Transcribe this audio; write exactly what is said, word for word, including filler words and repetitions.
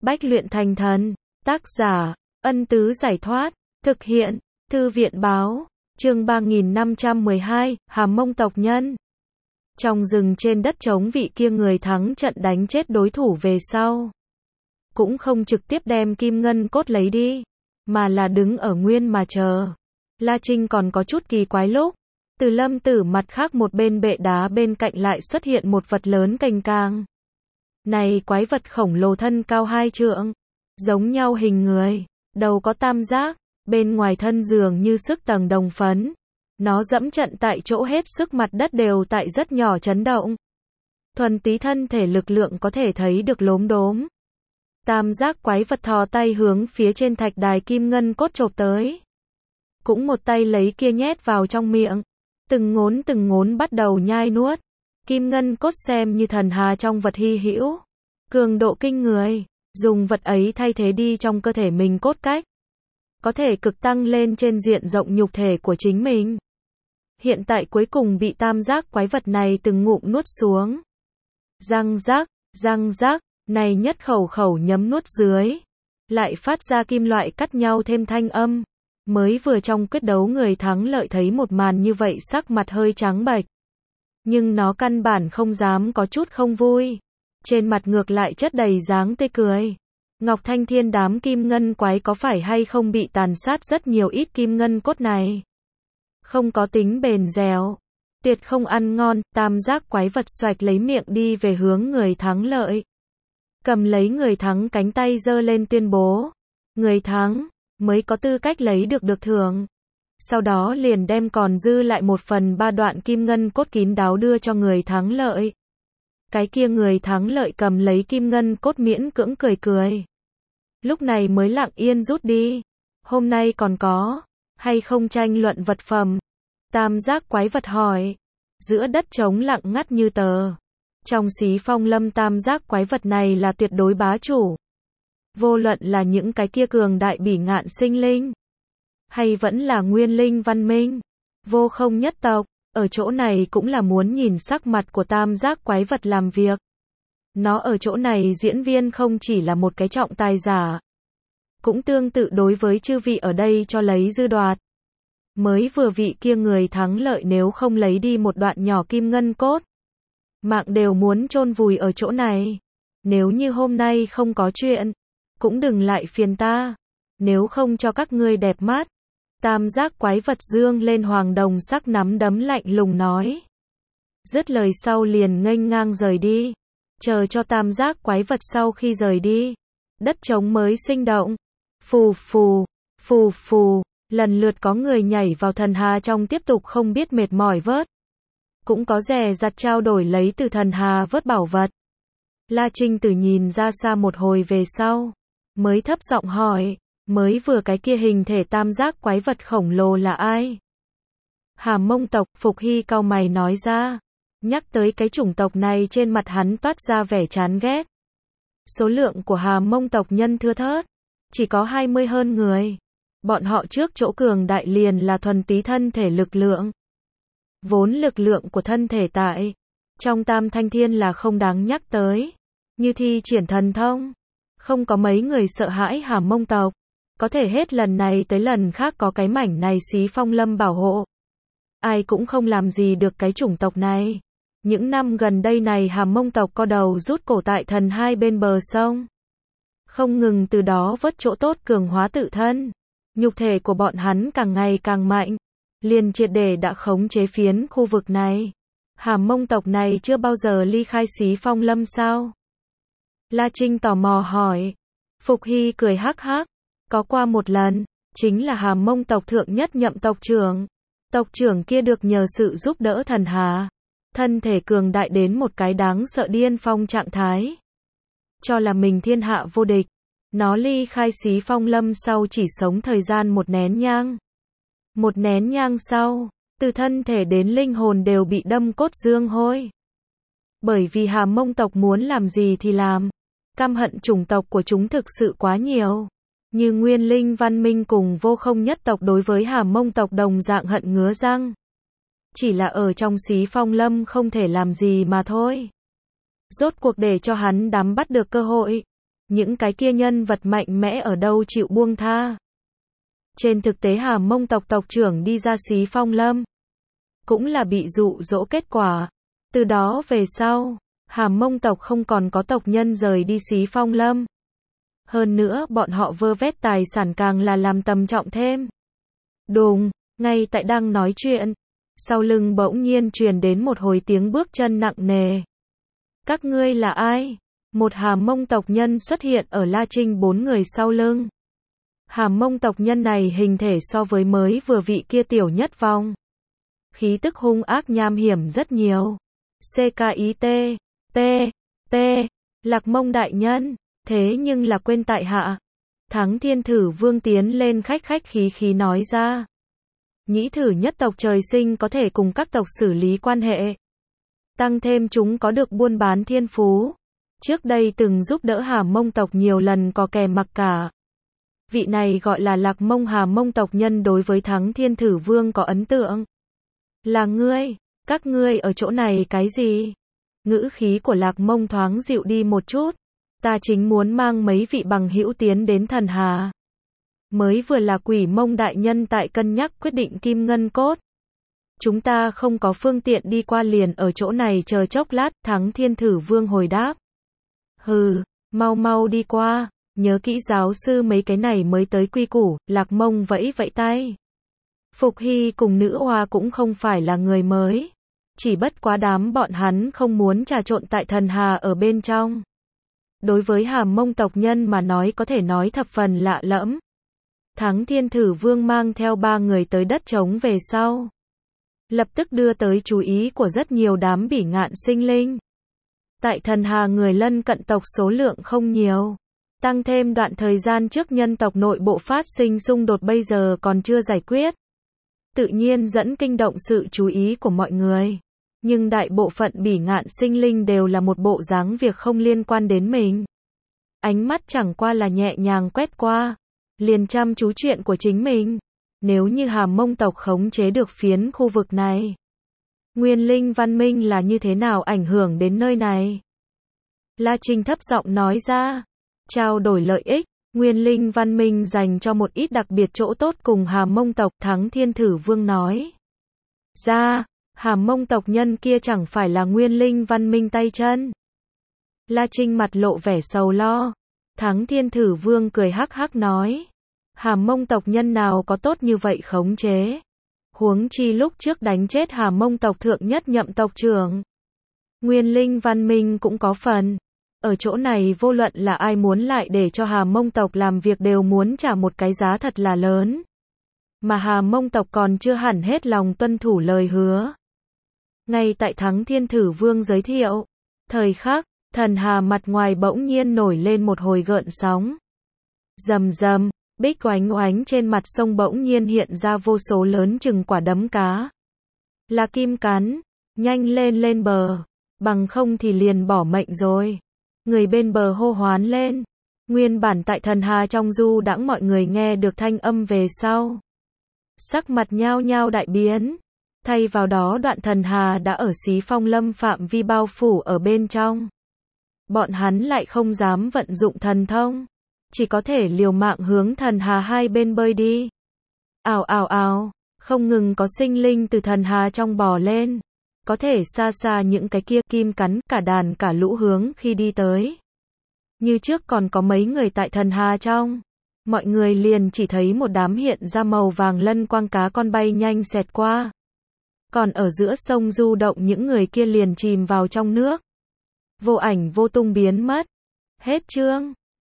Bách luyện thành thần. Tác giả, Ân Tứ Giải Thoát. Thực hiện, Thư viện Báo. Chương ba nghìn năm trăm mười hai, Hàm Mông tộc nhân. Trong rừng trên đất trống, vị kia người thắng trận đánh chết đối thủ về sau. Cũng không trực tiếp đem kim ngân cốt lấy đi, mà là đứng ở nguyên mà chờ. La Trinh còn có chút kỳ quái lúc, Từ Lâm Tử mặt khác một bên bệ đá bên cạnh lại xuất hiện một vật lớn cành càng. Này quái vật khổng lồ thân cao hai trượng, giống nhau hình người, đầu có tam giác, bên ngoài thân dường như sức tầng đồng phấn. Nó dẫm trận tại chỗ, hết sức mặt đất đều tại rất nhỏ chấn động. Thuần tí thân thể lực lượng có thể thấy được lốm đốm. Tam giác quái vật thò tay hướng phía trên thạch đài kim ngân cốt chộp tới. Cũng một tay lấy kia nhét vào trong miệng. Từng ngốn từng ngốn bắt đầu nhai nuốt. Kim ngân cốt xem như thần hà trong vật hy hữu. Cường độ kinh người. Dùng vật ấy thay thế đi trong cơ thể mình cốt cách. Có thể cực tăng lên trên diện rộng nhục thể của chính mình. Hiện tại cuối cùng bị tam giác quái vật này từng ngụm nuốt xuống. Răng rác, răng rác, này nhất khẩu khẩu nhấm nuốt dưới. Lại phát ra kim loại cắt nhau thêm thanh âm. Mới vừa trong quyết đấu người thắng lợi thấy một màn như vậy sắc mặt hơi trắng bệch. Nhưng nó căn bản không dám có chút không vui. Trên mặt ngược lại chất đầy dáng tươi cười. Ngọc Thanh Thiên đám kim ngân quái có phải hay không bị tàn sát rất nhiều ít kim ngân cốt này. Không có tính bền dẻo. Tuyệt không ăn ngon, tam giác quái vật xoạch lấy miệng đi về hướng người thắng lợi. Cầm lấy người thắng cánh tay giơ lên tuyên bố. Người thắng, mới có tư cách lấy được được thưởng. Sau đó liền đem còn dư lại một phần ba đoạn kim ngân cốt kín đáo đưa cho người thắng lợi. Cái kia người thắng lợi cầm lấy kim ngân cốt miễn cưỡng cười cười. Lúc này mới lặng yên rút đi. Hôm nay còn có hay không tranh luận vật phẩm? Tam giác quái vật hỏi. Giữa đất trống lặng ngắt như tờ. Trong Xí Phong Lâm tam giác quái vật này là tuyệt đối bá chủ. Vô luận là những cái kia cường đại bỉ ngạn sinh linh, hay vẫn là nguyên linh văn minh, vô không nhất tộc, ở chỗ này cũng là muốn nhìn sắc mặt của tam giác quái vật làm việc. Nó ở chỗ này diễn viên không chỉ là một cái trọng tài giả, cũng tương tự đối với chư vị ở đây cho lấy dư đoạt. Mới vừa vị kia người thắng lợi nếu không lấy đi một đoạn nhỏ kim ngân cốt, mạng đều muốn chôn vùi ở chỗ này. Nếu như hôm nay không có chuyện, cũng đừng lại phiền ta. Nếu không cho các ngươi đẹp mắt. Tam giác quái vật dương lên hoàng đồng sắc nắm đấm lạnh lùng nói. Dứt lời sau liền nghênh ngang rời đi. Chờ cho tam giác quái vật sau khi rời đi, đất trống mới sinh động. Phù phù, phù phù, lần lượt có người nhảy vào thần hà trong tiếp tục không biết mệt mỏi vớt. Cũng có dè dặt trao đổi lấy từ thần hà vớt bảo vật. La Trinh Tử nhìn ra xa một hồi về sau, mới thấp giọng hỏi, mới vừa cái kia hình thể tam giác quái vật khổng lồ là ai? Hàm Mông tộc. Phục Hy cau mày nói ra. Nhắc tới cái chủng tộc này trên mặt hắn toát ra vẻ chán ghét. Số lượng của Hàm Mông tộc nhân thưa thớt, chỉ có hai mươi hơn người. Bọn họ trước chỗ cường đại liền là thuần túy thân thể lực lượng. Vốn lực lượng của thân thể tại trong Tam Thanh Thiên là không đáng nhắc tới. Như thi triển thần thông, không có mấy người sợ hãi Hàm Mông tộc. Có thể hết lần này tới lần khác có cái mảnh này Xí Phong Lâm bảo hộ. Ai cũng không làm gì được cái chủng tộc này. Những năm gần đây này Hàm Mông tộc co đầu rút cổ tại thần hai bên bờ sông. Không ngừng từ đó vớt chỗ tốt cường hóa tự thân. Nhục thể của bọn hắn càng ngày càng mạnh. Liền triệt để đã khống chế phiến khu vực này. Hàm Mông tộc này chưa bao giờ ly khai Xí Phong Lâm sao? La Trinh tò mò hỏi. Phục Hy cười hắc hắc. Có qua một lần, chính là Hàm Mông tộc thượng nhất nhậm tộc trưởng. Tộc trưởng kia được nhờ sự giúp đỡ thần hà. Thân thể cường đại đến một cái đáng sợ điên phong trạng thái. Cho là mình thiên hạ vô địch. Nó ly khai Xí Phong Lâm sau chỉ sống thời gian một nén nhang. Một nén nhang sau, từ thân thể đến linh hồn đều bị đâm cốt dương hôi. Bởi vì Hàm Mông tộc muốn làm gì thì làm. Căm hận chủng tộc của chúng thực sự quá nhiều. Như Nguyên Linh Văn Minh cùng Vô Không nhất tộc đối với Hàm Mông tộc đồng dạng hận ngứa răng. Chỉ là ở trong Xí Phong Lâm không thể làm gì mà thôi. Rốt cuộc để cho hắn đắm bắt được cơ hội. Những cái kia nhân vật mạnh mẽ ở đâu chịu buông tha. Trên thực tế Hà Mông tộc tộc trưởng đi ra Xí Phong Lâm, cũng là bị dụ dỗ kết quả. Từ đó về sau, Hà Mông tộc không còn có tộc nhân rời đi Xí Phong Lâm. Hơn nữa bọn họ vơ vét tài sản càng là làm tầm trọng thêm. Đùng, ngay tại đang nói chuyện, sau lưng bỗng nhiên truyền đến một hồi tiếng bước chân nặng nề. Các ngươi là ai? Một Hà Mông tộc nhân xuất hiện ở La Trinh bốn người sau lưng. Hà Mông tộc nhân này hình thể so với mới vừa vị kia tiểu nhất vòng. Khí tức hung ác nham hiểm rất nhiều. xê ca i tê, T, T, Lạc Mông đại nhân, thế nhưng là quên tại hạ. Thắng Thiên Thử Vương tiến lên khách khách khí khí nói ra. Nhĩ thử nhất tộc trời sinh có thể cùng các tộc xử lý quan hệ. Tăng thêm chúng có được buôn bán thiên phú. Trước đây từng giúp đỡ Hà Mông tộc nhiều lần có kẻ mặc cả. Vị này gọi là Lạc Mông Hà Mông tộc nhân đối với Thắng Thiên Thử Vương có ấn tượng. Là ngươi, các ngươi ở chỗ này cái gì? Ngữ khí của Lạc Mông thoáng dịu đi một chút. Ta chính muốn mang mấy vị bằng hữu tiến đến Thần Hà. Mới vừa là Quỷ Mông đại nhân tại cân nhắc quyết định Kim Ngân Cốt. Chúng ta không có phương tiện đi qua liền ở chỗ này chờ chốc lát, Thắng Thiên Thử Vương hồi đáp. Hừ, mau mau đi qua, nhớ kỹ giáo sư mấy cái này mới tới quy củ, Lạc Mông vẫy vẫy tay. Phục Hy cùng nữ hoa cũng không phải là người mới. Chỉ bất quá đám bọn hắn không muốn trà trộn tại Thần Hà ở bên trong. Đối với Hà Mông tộc nhân mà nói có thể nói thập phần lạ lẫm. Thắng Thiên Thử Vương mang theo ba người tới đất trống về sau. Lập tức đưa tới chú ý của rất nhiều đám bỉ ngạn sinh linh. Tại Thần Hà người lân cận tộc số lượng không nhiều. Tăng thêm đoạn thời gian trước nhân tộc nội bộ phát sinh xung đột bây giờ còn chưa giải quyết. Tự nhiên dẫn kinh động sự chú ý của mọi người. Nhưng đại bộ phận bỉ ngạn sinh linh đều là một bộ dáng việc không liên quan đến mình. Ánh mắt chẳng qua là nhẹ nhàng quét qua. Liền chăm chú chuyện của chính mình. Nếu như Hà Mông tộc khống chế được phiến khu vực này. Nguyên linh văn minh là như thế nào ảnh hưởng đến nơi này? La Trinh thấp giọng nói ra. Trao đổi lợi ích. Nguyên linh văn minh dành cho một ít đặc biệt chỗ tốt cùng Hà Mông tộc, Thắng Thiên Thử Vương nói. Ra, Hà Mông tộc nhân kia chẳng phải là nguyên linh văn minh tay chân. La Trinh mặt lộ vẻ sầu lo. Thắng Thiên Thử Vương cười hắc hắc nói. Hà Mông tộc nhân nào có tốt như vậy khống chế. Huống chi lúc trước đánh chết Hà Mông tộc thượng nhất nhậm tộc trưởng. Nguyên linh văn minh cũng có phần. Ở chỗ này vô luận là ai muốn lại để cho Hà Mông tộc làm việc đều muốn trả một cái giá thật là lớn. Mà Hà Mông tộc còn chưa hẳn hết lòng tuân thủ lời hứa. Ngay tại Thắng Thiên Thử Vương giới thiệu. Thời khắc, Thần Hà mặt ngoài bỗng nhiên nổi lên một hồi gợn sóng. Rầm rầm, bích oánh oánh trên mặt sông bỗng nhiên hiện ra vô số lớn chừng quả đấm cá. Là kim cắn, nhanh lên lên bờ, bằng không thì liền bỏ mệnh rồi. Người bên bờ hô hoán lên. Nguyên bản tại Thần Hà trong du đãng mọi người nghe được thanh âm về sau. Sắc mặt nhao nhao đại biến. Thay vào đó đoạn Thần Hà đã ở Xí Phong Lâm phạm vi bao phủ ở bên trong. Bọn hắn lại không dám vận dụng thần thông. Chỉ có thể liều mạng hướng Thần Hà hai bên bơi đi. Ào ào ào, không ngừng có sinh linh từ Thần Hà trong bò lên. Có thể xa xa những cái kia kim cắn cả đàn cả lũ hướng khi đi tới. Như trước còn có mấy người tại Thần Hà trong. Mọi người liền chỉ thấy một đám hiện ra màu vàng lân quang cá con bay nhanh xẹt qua. Còn ở giữa sông du động những người kia liền chìm vào trong nước. Vô ảnh vô tung biến mất. Hết chương.